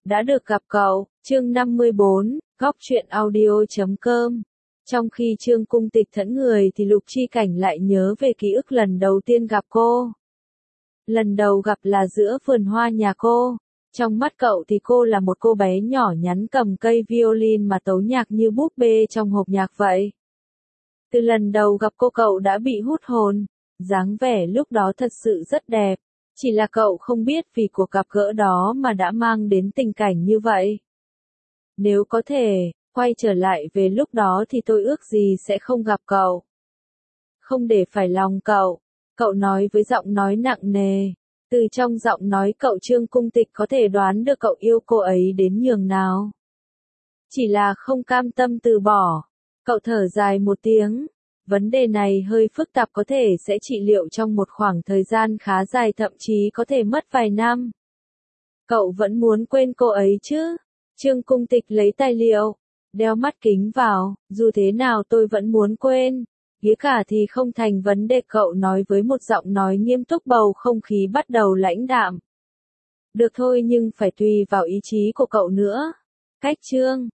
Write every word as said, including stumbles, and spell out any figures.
Đã được gặp cậu, chương năm mươi bốn, góc truyện audio chấm com. Trong khi Trương Cung Tịch thẫn người thì Lục Chi Cảnh lại nhớ về ký ức lần đầu tiên gặp cô. Lần đầu gặp là giữa vườn hoa nhà cô. Trong mắt cậu thì cô là một cô bé nhỏ nhắn cầm cây violin mà tấu nhạc như búp bê trong hộp nhạc vậy. Từ lần đầu gặp cô cậu đã bị hút hồn, dáng vẻ lúc đó thật sự rất đẹp. Chỉ là cậu không biết vì cuộc gặp gỡ đó mà đã mang đến tình cảnh như vậy. Nếu có thể, quay trở lại về lúc đó thì tôi ước gì sẽ không gặp cậu. Không để phải lòng cậu, cậu nói với giọng nói nặng nề. Từ trong giọng nói cậu Trương Cung Tịch có thể đoán được cậu yêu cô ấy đến nhường nào. Chỉ là không cam tâm từ bỏ. Cậu thở dài một tiếng. Vấn đề này hơi phức tạp, có thể sẽ trị liệu trong một khoảng thời gian khá dài, thậm chí có thể mất vài năm. Cậu vẫn muốn quên cô ấy chứ? Trương Cung Tịch lấy tài liệu, đeo mắt kính vào, dù thế nào tôi vẫn muốn quên. Nghĩa cả thì không thành vấn đề, cậu nói với một giọng nói nghiêm túc, bầu không khí bắt đầu lãnh đạm. Được thôi, nhưng phải tùy vào ý chí của cậu nữa. Cách Trương